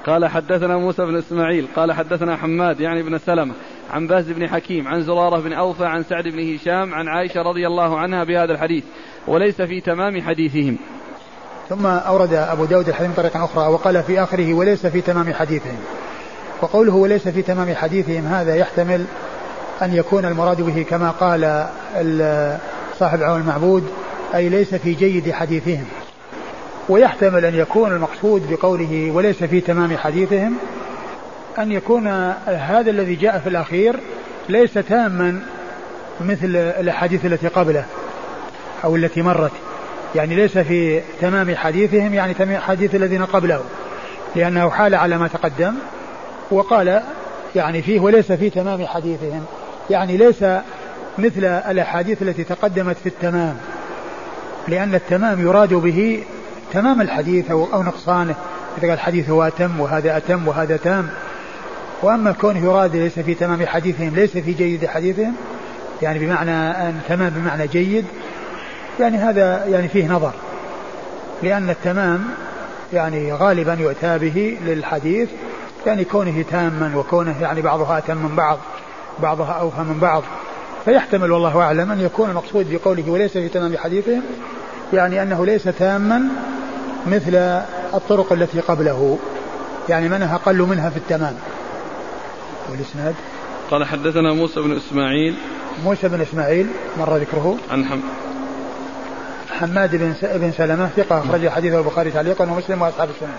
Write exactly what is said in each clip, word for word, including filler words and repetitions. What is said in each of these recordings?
قال حدثنا موسى بن إسماعيل قال حدثنا حماد يعني بن سلمة عن باز بن حكيم عن زرارة بن أوفى عن سعد بن هشام عن عائشة رضي الله عنها بهذا الحديث وليس في تمام حديثهم. ثم أورد أبو داود الحديث من طريق أخرى وقال في آخره وليس في تمام حديثهم. وقوله وليس في تمام حديثهم هذا يحتمل أن يكون المراد به كما قال صاحب عون المعبود أي ليس في جيد حديثهم، ويحتمل أن يكون المقصود بقوله وليس في تمام حديثهم أن يكون هذا الذي جاء في الأخير ليس تاما مثل الحديث التي قبله أو التي مرت، يعني ليس في تمام حديثهم يعني تمام حديث الذين قبله، لأنه حال على ما تقدم وقال يعني فيه وليس في تمام حديثهم يعني ليس مثل الأحاديث التي تقدمت في التمام، لأن التمام يراد به تمام الحديث أو, أو نقصانه، إذا قال الحديث هو أتم وهذا أتم وهذا تام. وأما كونه يراد ليس في تمام حديثهم ليس في جيد حديثهم يعني بمعنى أن تمام بمعنى جيد، يعني هذا يعني فيه نظر، لأن التمام يعني غالبا يؤتى به للحديث يعني كونه تاما وكونه يعني بعضها أتم من بعض بعضها أوفى من بعض، فيحتمل والله أعلم أن يكون المقصود بقوله وليس في تمام حديثهم يعني أنه ليس تاما مثل الطرق التي قبله، يعني منها أقل منها في التمام. والإسناد قال حدثنا موسى بن إسماعيل موسى بن إسماعيل مر ذكره عن حم حماد بن, س... بن سلمة ثقة أخرج حديثه البخاري تعليقا ومسلم وأصحاب السنن.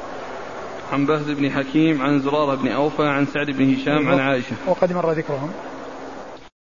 عن بهز بن حكيم عن زرارة بن أوفى عن سعد بن هشام عن عائشة وقد مر ذكرهم.